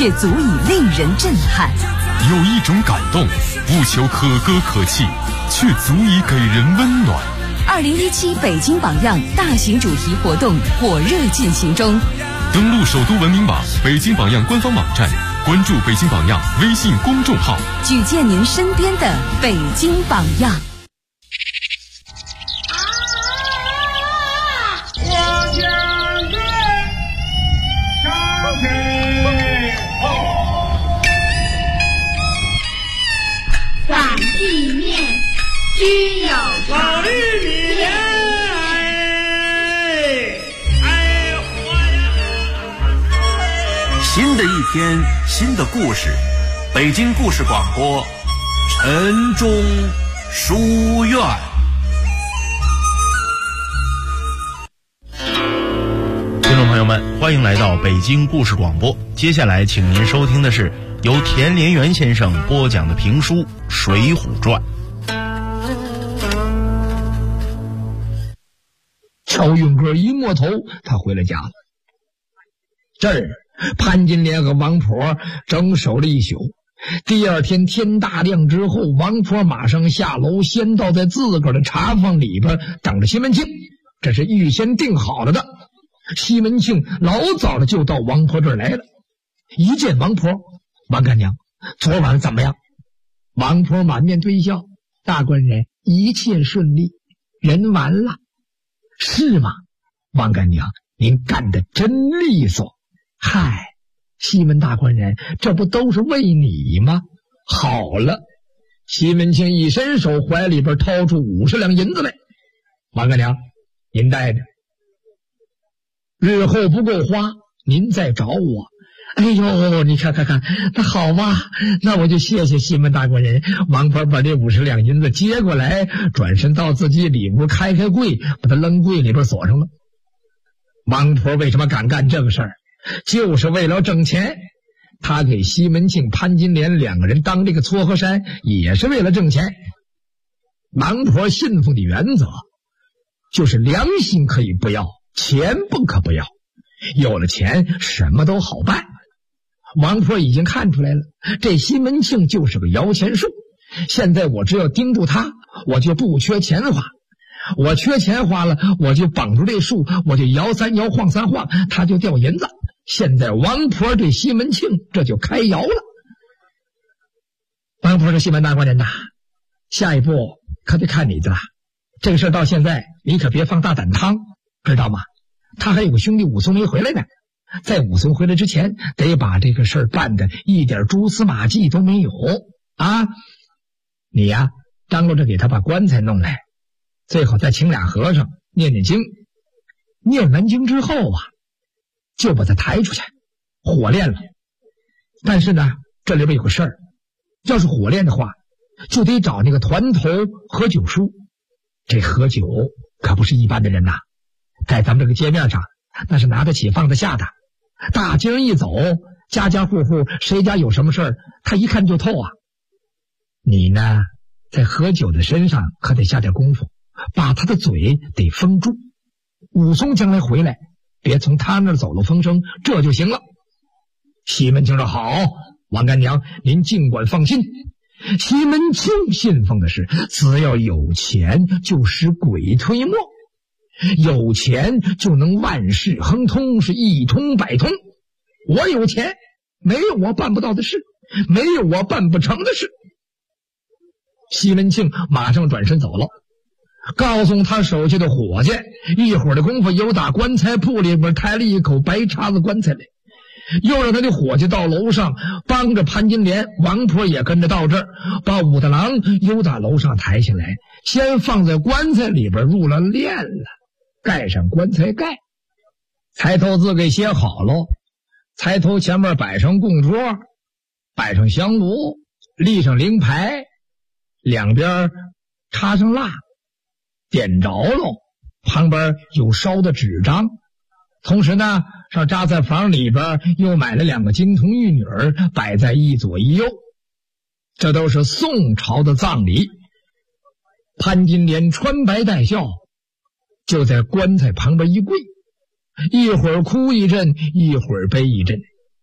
却足以令人震撼。 有一种感动，不求可歌可泣，却足以给人温暖。 2017北京榜样大型主题活动火热进行中， 登录首都文明网、北京榜样官方网站，关注北京榜样微信公众号， 举荐您身边的北京榜样。 反地面均有老绿米莲， 新的一天，新的故事，北京故事广播，晨钟书院。 听众朋友们，欢迎来到北京故事广播。接下来，请您收听的是由田连元先生播讲的评书《水浒传》。 乔云哥一摸头，他回了家了。这儿，潘金莲和王婆整守了一宿。第二天天大亮之后，王婆马上下楼，先到在自个儿的茶房里边等着西门庆，这是预先定好了的。西门庆老早的就到王婆这儿来了，一见王婆，王干娘，昨晚怎么样？王婆满面堆笑，大官人一切顺利，人完了。是吗？王干娘，您干得真利索。嗨，西门大官人，这不都是为你吗？好了，西门庆一伸手，怀里边掏出50两银子来。王干娘，您带着，日后不够花，您再找我。哎呦，你看，那好吧，那我就谢谢西门大官人。王婆把这50两银子接过来，转身到自己里屋开柜，把它扔柜里边锁上了。王婆为什么敢干这个事儿？就是为了挣钱。他给西门庆、潘金莲两个人当这个撮合山，也是为了挣钱。王婆信奉的原则就是良心可以不要，钱不可不要。有了钱，什么都好办。王婆已经看出来了，这西门庆就是个摇钱树。现在我只要盯住他，我就不缺钱花。我缺钱花了，我就绑住这树，我就摇三摇晃三晃，他就掉银子。现在王婆对西门庆这就开摇了。王婆说：“西门大官人呐，下一步可得看你的了。这个事到现在你可别放大胆汤，知道吗？他还有个兄弟武松没回来呢。在武松回来之前，得把这个事儿办得一点蛛丝马迹都没有啊！你呀，张罗着给他把棺材弄来，最好再请俩和尚念念经。念完经之后啊，就把他抬出去，火炼了。但是呢，这里边有个事儿，要是火炼的话，就得找那个团头何九叔。这何九可不是一般的人呐，在咱们这个街面上，那是拿得起放得下的。大街上一走，家家户户谁家有什么事儿，他一看就透啊。你呢，在何九的身上可得下点功夫，把他的嘴得封住。武松将来回来，别从他那儿走漏风声，这就行了。西门庆说：“好，王干娘，您尽管放心。”西门庆信奉的是，只要有钱就使鬼推磨。有钱就能万事亨通，是一通百通。我有钱，没有我办不到的事，没有我办不成的事。西门庆马上转身走了，告诉他手下的伙计，一会儿的功夫又打棺材铺里边抬了一口白叉子棺材来，又让他的伙计到楼上帮着潘金莲，王婆也跟着到这儿，把武大郎又打楼上抬下来，先放在棺材里边入了殓了，盖上棺材盖，柴头字给写好了，柴头前面摆上供桌，摆上香炉，立上灵牌，两边插上蜡，点着了，旁边有烧的纸张。同时呢，上扎在房里边又买了2个金童玉女儿，摆在一左一右。这都是宋朝的葬礼。潘金莲穿白戴孝，就在棺材旁边一跪，一会儿哭一阵，一会儿悲一阵。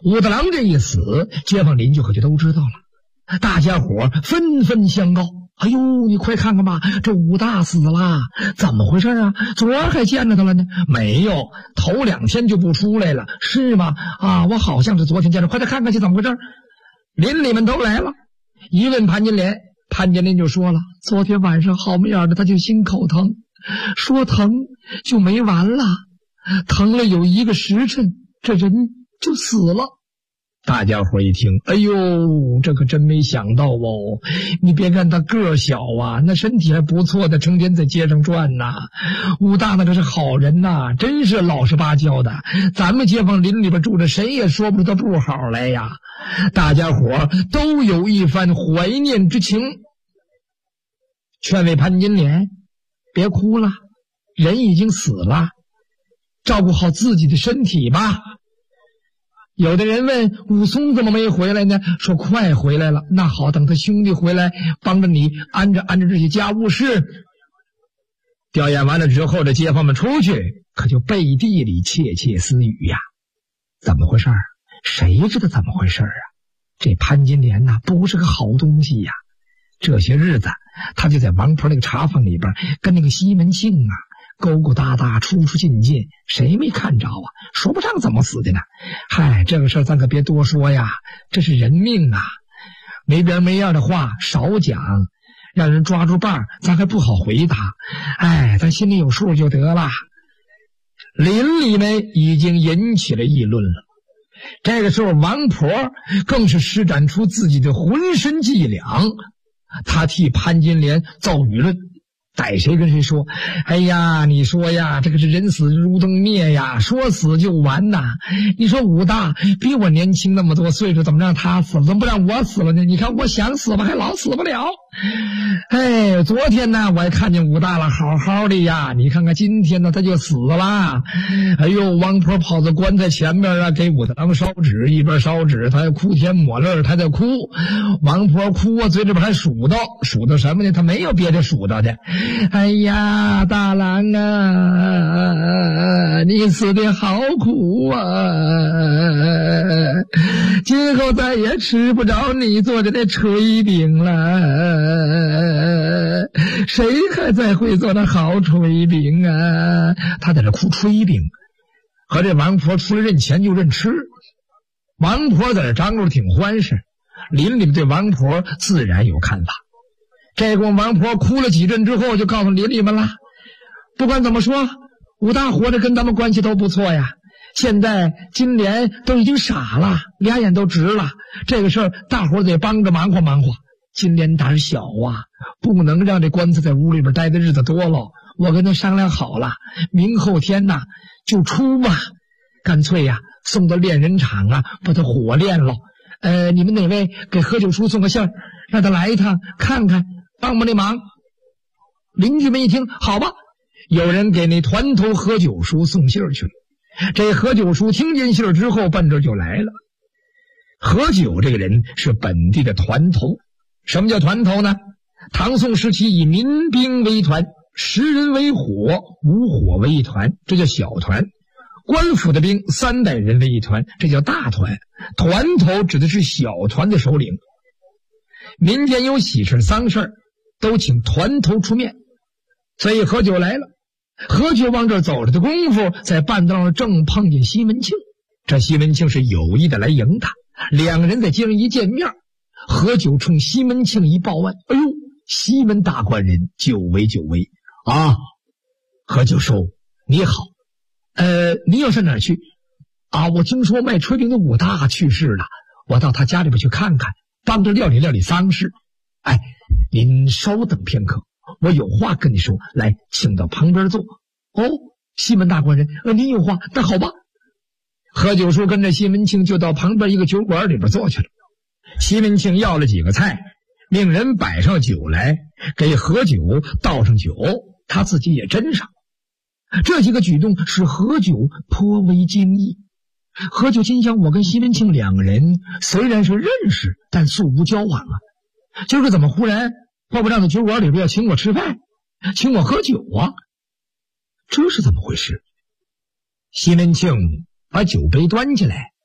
武大郎这一死，街坊邻居可就都知道了，大家伙纷纷相告。哎呦，你快看看吧，这武大死了，怎么回事啊？昨儿还见着他了呢。没有，头2天就不出来了。是吗？啊，我好像是昨天见着，快点看看去，怎么回事？邻里们都来了，一问潘金莲，潘金莲就说了，昨天晚上好么样的他就心口疼，说疼就没完了，疼了有1个时辰，这人就死了。大家伙一听，哎呦，这可真没想到哦！你别看他个儿小啊，那身体还不错的，成天在街上转呐。武大那可是好人呐，真是老实巴交的。咱们街坊邻里边住着，谁也说不出他不好来呀。大家伙都有一番怀念之情，劝慰潘金莲，别哭了，人已经死了，照顾好自己的身体吧。有的人问武松怎么没回来呢？说快回来了。那好，等他兄弟回来，帮着你安着这些家务事。调研完了之后，这街坊们出去，可就背地里窃窃私语呀。怎么回事？谁知道怎么回事啊？这潘金莲呐，不是个好东西呀。这些日子，他就在王婆那个茶坊里边，跟那个西门庆啊，勾勾搭搭，出出进进，谁没看着啊？说不上怎么死的呢。嗨，这个事儿咱可别多说呀，这是人命啊，没边没样的话少讲，让人抓住把咱还不好回答。哎，咱心里有数就得了。邻里们已经引起了议论了。这个时候王婆更是施展出自己的浑身伎俩，她替潘金莲造舆论，逮谁跟谁说，哎呀，你说呀，这个是人死如灯灭呀，说死就完呐。你说武大比我年轻那么多岁数，怎么让他死了，怎么不让我死了呢？你看我想死吧，还老死不了。哎，昨天呢我还看见武大了，好好的呀，你看看今天呢他就死了。哎呦，王婆跑到棺材前面啊，给武大郎烧纸，一边烧纸他还哭天抹泪，他在哭。王婆哭啊，嘴里边还数到什么呢？他没有别的数到的。哎呀，大郎啊，你死的好苦啊，今后再也吃不着你做的那炊饼了，谁还再会做那好炊饼啊？他在这哭炊饼，和这王婆除了认钱就认吃。王婆在这张罗挺欢实，邻里们对王婆自然有看法。这个王婆哭了几阵之后，就告诉邻里们了，不管怎么说，武大活着跟咱们关系都不错呀。现在金莲都已经傻了，俩眼都直了，这个事儿大伙得帮着忙活忙活。金莲胆小啊，不能让这棺材在屋里边待的日子多了。我跟他商量好了，明后天呐就出吧，干脆呀送到炼人厂啊，把他火炼了。你们哪位给何九叔送个信儿，让他来一趟看看，帮忙这忙。邻居们一听，好吧，有人给那团头何九叔送信儿去了。这何九叔听见信儿之后，奔这就来了。何九这个人是本地的团头。什么叫团头呢？唐宋时期以民兵为团，10人为伙，5伙为一团，这叫小团。官府的兵300人为一团，这叫大团。团头指的是小团的首领。民间有喜事丧事都请团头出面，所以何九来了。何九往这走着的功夫，在半道上正碰见西门庆。这西门庆是有意的来迎他，两个人在街上一见面，何九冲西门庆一报案，哎呦，西门大官人久违啊！何九叔你好，你要上哪儿去啊？我听说卖炊饼的武大去世了，我到他家里边去看看，帮着料理丧事。哎，您稍等片刻，我有话跟你说，来，请到旁边坐。哦，西门大官人，您有话，那好吧。何九叔跟着西门庆就到旁边一个酒馆里边坐去了。西门庆要了几个菜，命人摆上酒来，给何九倒上酒，他自己也斟上。这几个举动使何九颇为惊异。何九心想，我跟西门庆两个人虽然是认识，但素无交往啊，今儿个怎么忽然报不让在酒馆里边要请我吃饭，请我喝酒啊？这是怎么回事？西门庆把酒杯端起来，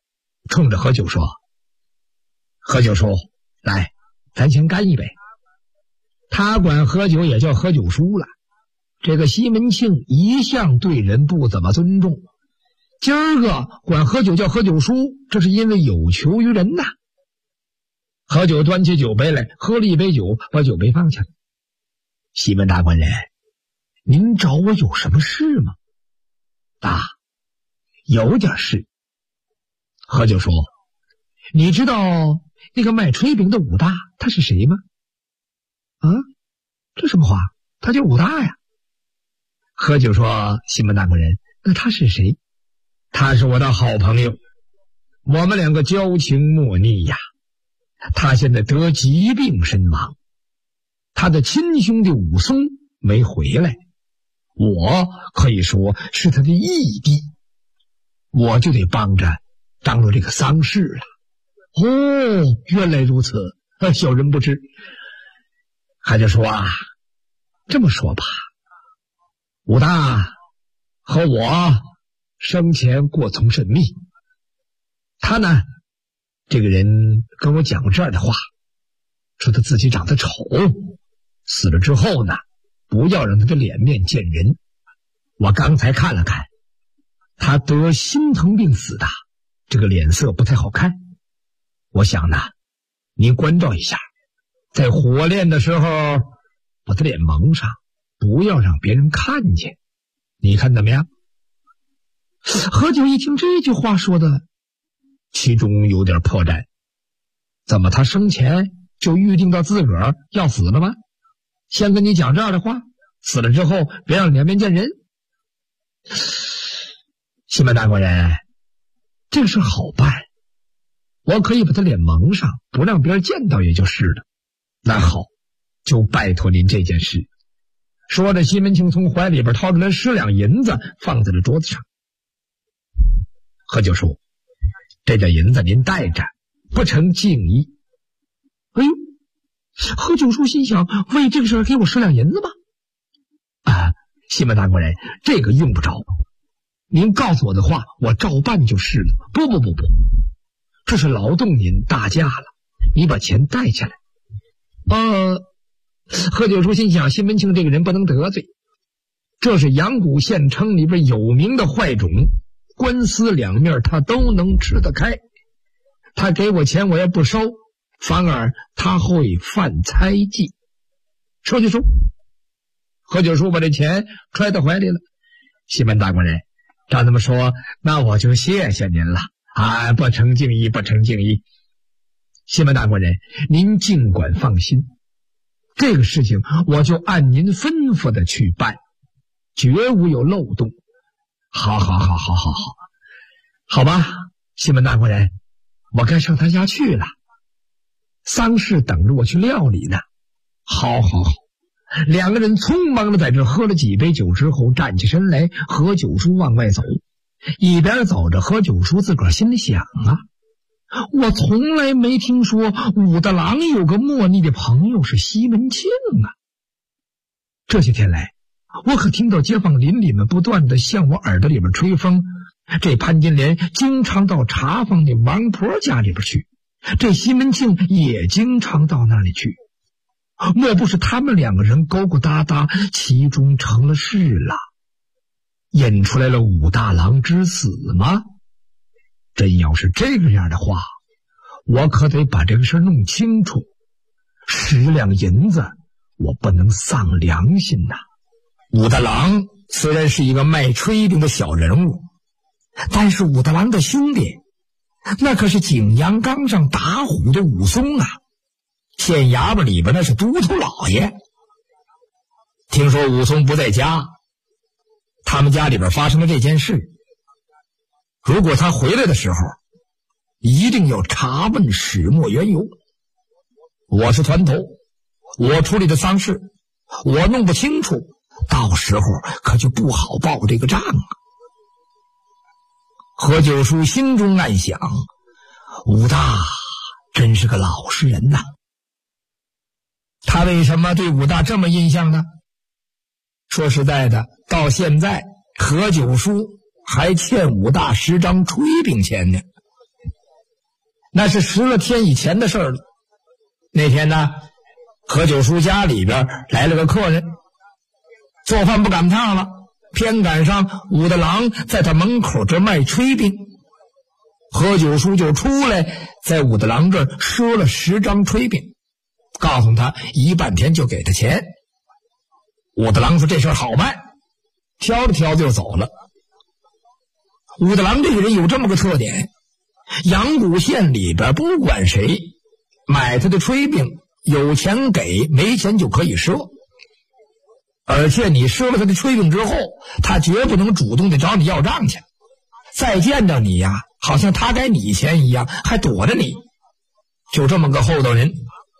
冲着何九说：“何九叔，来，咱先干一杯。”他管何九也叫何九叔了。这个西门庆一向对人不怎么尊重，今儿个管何九叫何九叔，这是因为有求于人呐。何九端起酒杯来，喝了一杯酒，把酒杯放下了。西门大官人，您找我有什么事吗？啊，有点事。何九说：“你知道那个卖炊饼的武大他是谁吗？”啊，这什么话？他叫武大呀。何九说：“西门大官人，那他是谁？”他是我的好朋友，我们两个交情莫逆呀。他现在得疾病身亡，他的亲兄弟武松没回来，我可以说是他的义弟，我就得帮着张罗这个丧事了。哦，原来如此，小人不知。还就说啊，这么说吧，武大和我生前过从甚密，他呢，这个人跟我讲过这样的话，说他自己长得丑，死了之后呢，不要让他的脸面见人。我刚才看了看，他得心疼病死的，这个脸色不太好看。我想呢，您关照一下，在火炼的时候把他脸蒙上，不要让别人看见，你看怎么样？何九一听这句话说的其中有点破绽，怎么他生前就预定到自个儿要死了吗？先跟你讲这样的话，死了之后别让脸面见人。西门大官人，这个事好办，我可以把他脸蒙上，不让别人见到也就是了。那好，就拜托您这件事。说着，西门庆从怀里边掏出来10两银子，放在了桌子上。何九叔，这点银子您带着，不成敬意。哎呦，何九叔心想，为这个事给我10两银子吗？啊，西门大官人，这个用不着，您告诉我的话，我照办就是了。不，这是劳动您大驾了，你把钱带起来。何九叔心想，西门庆这个人不能得罪，这是阳谷县城里边有名的坏种，官司两面他都能吃得开。他给我钱我也不收，反而他会犯猜忌。收就收。何九叔把这钱揣到怀里了。西门大官人，照这么说，那我就谢谢您了。啊，不成敬意，不成敬意。西门大官人，您尽管放心，这个事情我就按您吩咐的去办，绝无有漏洞。好，好吧，西门大官人，我该上他家去了，丧事等着我去料理呢。好，两个人匆忙的在这喝了几杯酒之后，站起身来，何九叔往外走。一边走着，何九叔自个儿心里想啊，我从来没听说武大郎有个莫逆的朋友是西门庆啊。这些天来，我可听到街坊邻里们不断的向我耳朵里边吹风，这潘金莲经常到茶坊的王婆家里边去，这西门庆也经常到那里去，莫不是他们两个人勾勾搭搭，其中成了事了，引出来了武大郎之死吗？真要是这个样的话，我可得把这个事弄清楚。10两银子我不能丧良心呐。武大郎虽然是一个卖炊饼的小人物，但是武大郎的兄弟那可是景阳冈上打虎的武松啊，县衙门里边那是都头老爷。听说武松不在家，他们家里边发生了这件事，如果他回来的时候，一定要查问始末缘由。我是团头，我处理的丧事，我弄不清楚，到时候可就不好报这个账啊。何九叔心中暗想，武大真是个老实人呐。他为什么对武大这么印象呢？说实在的，到现在何九叔还欠武大10张炊饼钱呢。 那是10来天以前的事了。那天呢，何九叔家里边来了个客人，做饭不赶趟了，偏赶上武大郎在他门口这卖炊饼。何九叔就出来，在武大郎这儿赊了10张炊饼，告诉他1半天就给他钱。武大郎说这事儿好办，挑了挑就走了。武大郎这个人有这么个特点，阳谷县里边不管谁买他的炊饼，有钱给，没钱就可以赊。而且你赊了他的炊饼之后，他绝不能主动的找你要账去，再见着你呀，好像他该你钱一样，还躲着你。就这么个厚道人。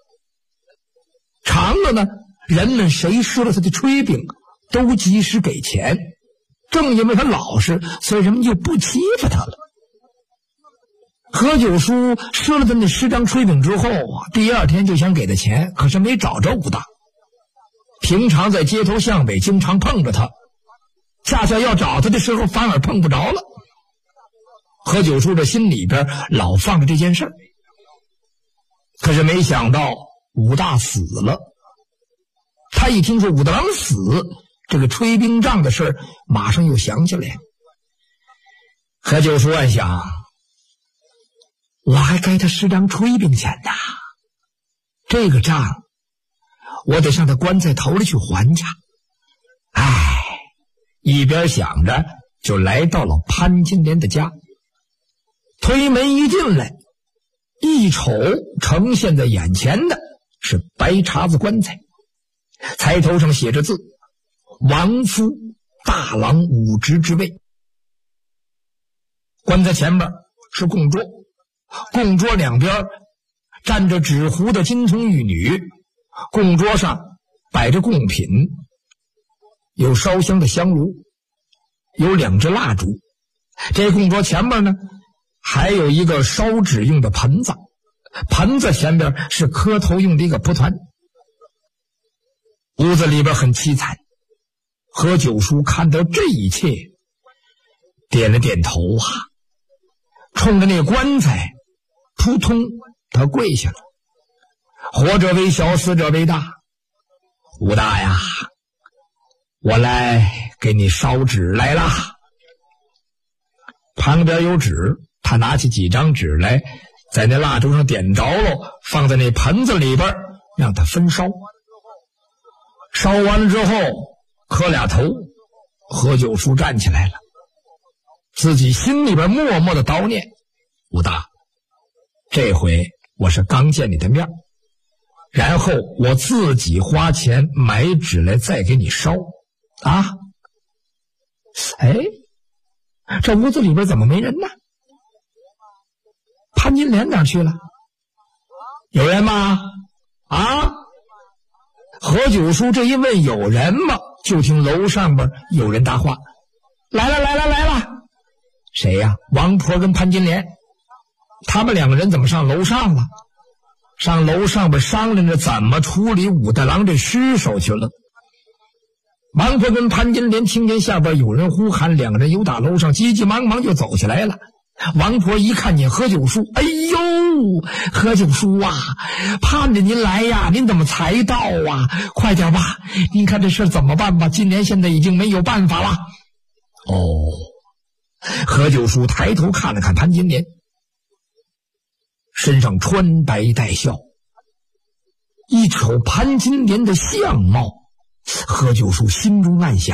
长了呢，人们谁赊了他的炊饼都及时给钱，正因为他老实，所以人们就不欺负他了。何九叔赊了他那10张炊饼之后啊，第2天就想给他钱，可是没找着武大。平常在街头巷尾经常碰着他，恰恰要找他的时候反而碰不着了。何九叔这心里边老放着这件事儿，可是没想到武大死了。他一听说武大郎死，这个炊饼账的事儿马上又想起来。何九叔暗想，我还该他10张炊饼钱呐，这个账我得上他棺材头里去还去。一边想着就来到了潘金莲的家。推门一进来，一瞅呈现在眼前的是白碴子棺材，材头上写着字：王夫大郎5职之位。棺材前边是供桌，供桌两边站着纸糊的金童玉女，供桌上摆着贡品，有烧香的香炉，有2支蜡烛。这供桌前面呢，还有一个烧纸用的盆子，盆子前边是磕头用的一个蒲团。屋子里边很凄惨。何九叔看到这一切，点了点头啊，冲着那棺材扑通他跪下了。活者为小，死者为大。武大呀，我来给你烧纸来了。旁边有纸，他拿起几张纸来，在那蜡烛上点着了，放在那盆子里边让它分烧。烧完了之后磕俩头，何九叔站起来了，自己心里边默默的叨念：武大，这回我是刚见你的面，然后我自己花钱买纸来再给你烧啊。这屋子里边怎么没人呢？潘金莲哪儿去了？有人吗？啊？何九叔这一问有人吗，就听楼上边有人答话：来了来了来了。谁呀？王婆跟潘金莲。他们2个人怎么上楼上了？上楼上边商量着怎么处理武大郎这尸首去了。王婆跟潘金莲听见下边有人呼喊，2个人由打楼上急急忙忙就走起来了。王婆一看见何九叔，哎呦，何九叔啊，盼着您来呀，您怎么才到啊？快点吧，您看这事怎么办吧？金莲现在已经没有办法了。何九叔抬头看了看潘金莲，身上穿白带孝，一瞅潘金莲的相貌，何九叔心中暗想：